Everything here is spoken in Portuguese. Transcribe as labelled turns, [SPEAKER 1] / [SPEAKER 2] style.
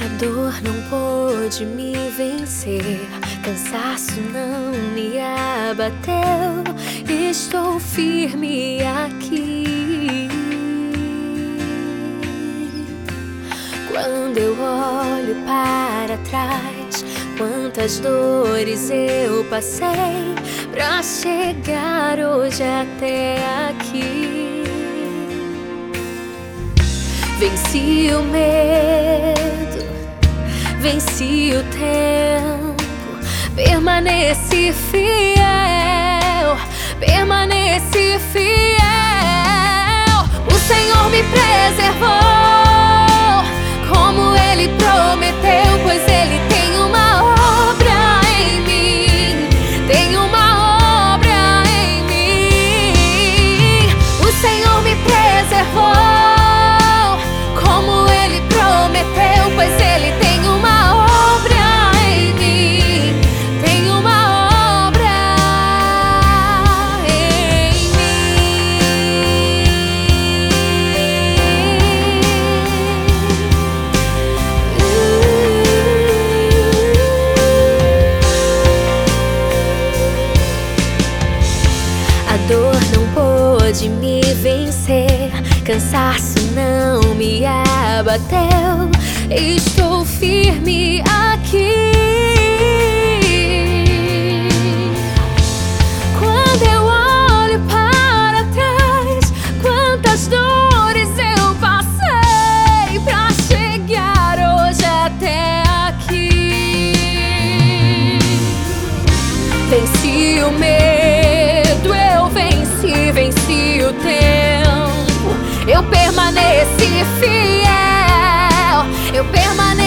[SPEAKER 1] A dor não pôde me vencer, cansaço não me abateu, estou firme aqui. Quando eu olho para trás, quantas dores eu passei pra chegar hoje até aqui. Venci o medo, venci o tempo, permaneci fiel, permaneci fiel. O Senhor me preservou, como Ele prometeu, pois Ele tem uma obra em mim, tem uma obra em mim. O Senhor me preservou, como Ele prometeu, pois Ele tem uma obra em mim, tem uma obra em mim. A dor não pôde me vencer, cansaço não me abateu, estou firme aqui. Quando eu olho para trás, quantas dores eu passei pra chegar hoje até aqui. Venci o medo, eu venci o tempo, eu permaneci fiel, eu permaneci